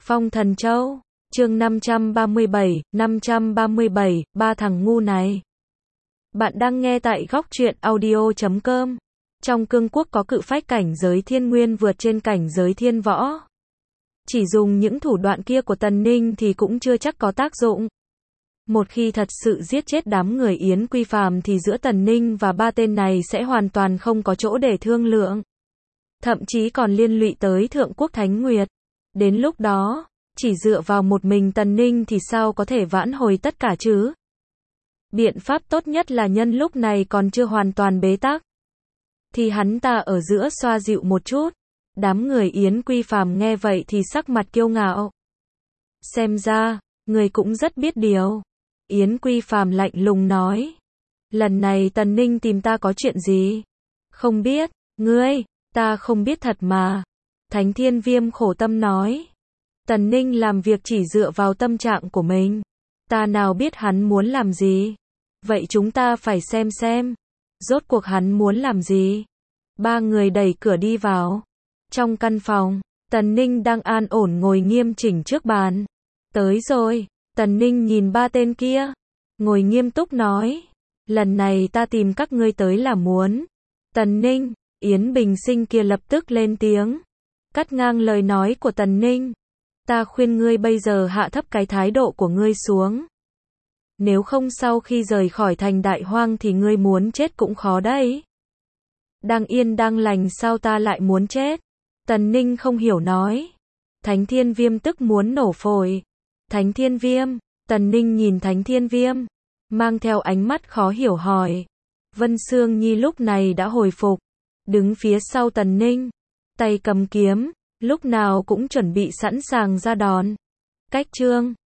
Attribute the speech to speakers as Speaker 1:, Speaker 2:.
Speaker 1: Phong Thần Châu, chương 537, ba thằng ngu này. Bạn đang nghe tại góc truyện audio.com. Trong cương quốc có cự phách cảnh giới thiên nguyên vượt trên cảnh giới thiên võ. Chỉ dùng những thủ đoạn kia của Tần Ninh thì cũng chưa chắc có tác dụng. Một khi thật sự giết chết đám người Yến Quy Phàm thì giữa Tần Ninh và ba tên này sẽ hoàn toàn không có chỗ để thương lượng. Thậm chí còn liên lụy tới Thượng Quốc Thánh Nguyệt. Đến lúc đó, chỉ dựa vào một mình Tần Ninh thì sao có thể vãn hồi tất cả chứ? Biện pháp tốt nhất là nhân lúc này còn chưa hoàn toàn bế tắc, thì hắn ta ở giữa xoa dịu một chút. Đám người Yến Quy Phàm nghe vậy thì sắc mặt kiêu ngạo. Xem ra, người cũng rất biết điều. Yến Quy Phàm lạnh lùng nói. Lần này Tần Ninh tìm ta có chuyện gì? Không biết, ngươi, ta không biết thật mà. Thánh Thiên Viêm khổ tâm nói. Tần Ninh làm việc chỉ dựa vào tâm trạng của mình. Ta nào biết hắn muốn làm gì? Vậy chúng ta phải xem. Rốt cuộc hắn muốn làm gì? Ba người đẩy cửa đi vào. Trong căn phòng, Tần Ninh đang an ổn ngồi nghiêm chỉnh trước bàn. Tới rồi, Tần Ninh nhìn ba tên kia. Ngồi nghiêm túc nói. Lần này ta tìm các ngươi tới là muốn. Tần Ninh, Yến Bình Sinh kia lập tức lên tiếng. Cắt ngang lời nói của Tần Ninh. Ta khuyên ngươi bây giờ hạ thấp cái thái độ của ngươi xuống. Nếu không sau khi rời khỏi thành Đại Hoang thì ngươi muốn chết cũng khó đấy. Đang yên đang lành sao ta lại muốn chết? Tần Ninh không hiểu nói. Thánh Thiên Viêm tức muốn nổ phổi. Thánh Thiên Viêm, Tần Ninh nhìn Thánh Thiên Viêm, mang theo ánh mắt khó hiểu hỏi. Vân Sương Nhi lúc này đã hồi phục, đứng phía sau Tần Ninh, tay cầm kiếm, lúc nào cũng chuẩn bị sẵn sàng ra đòn. Cách chương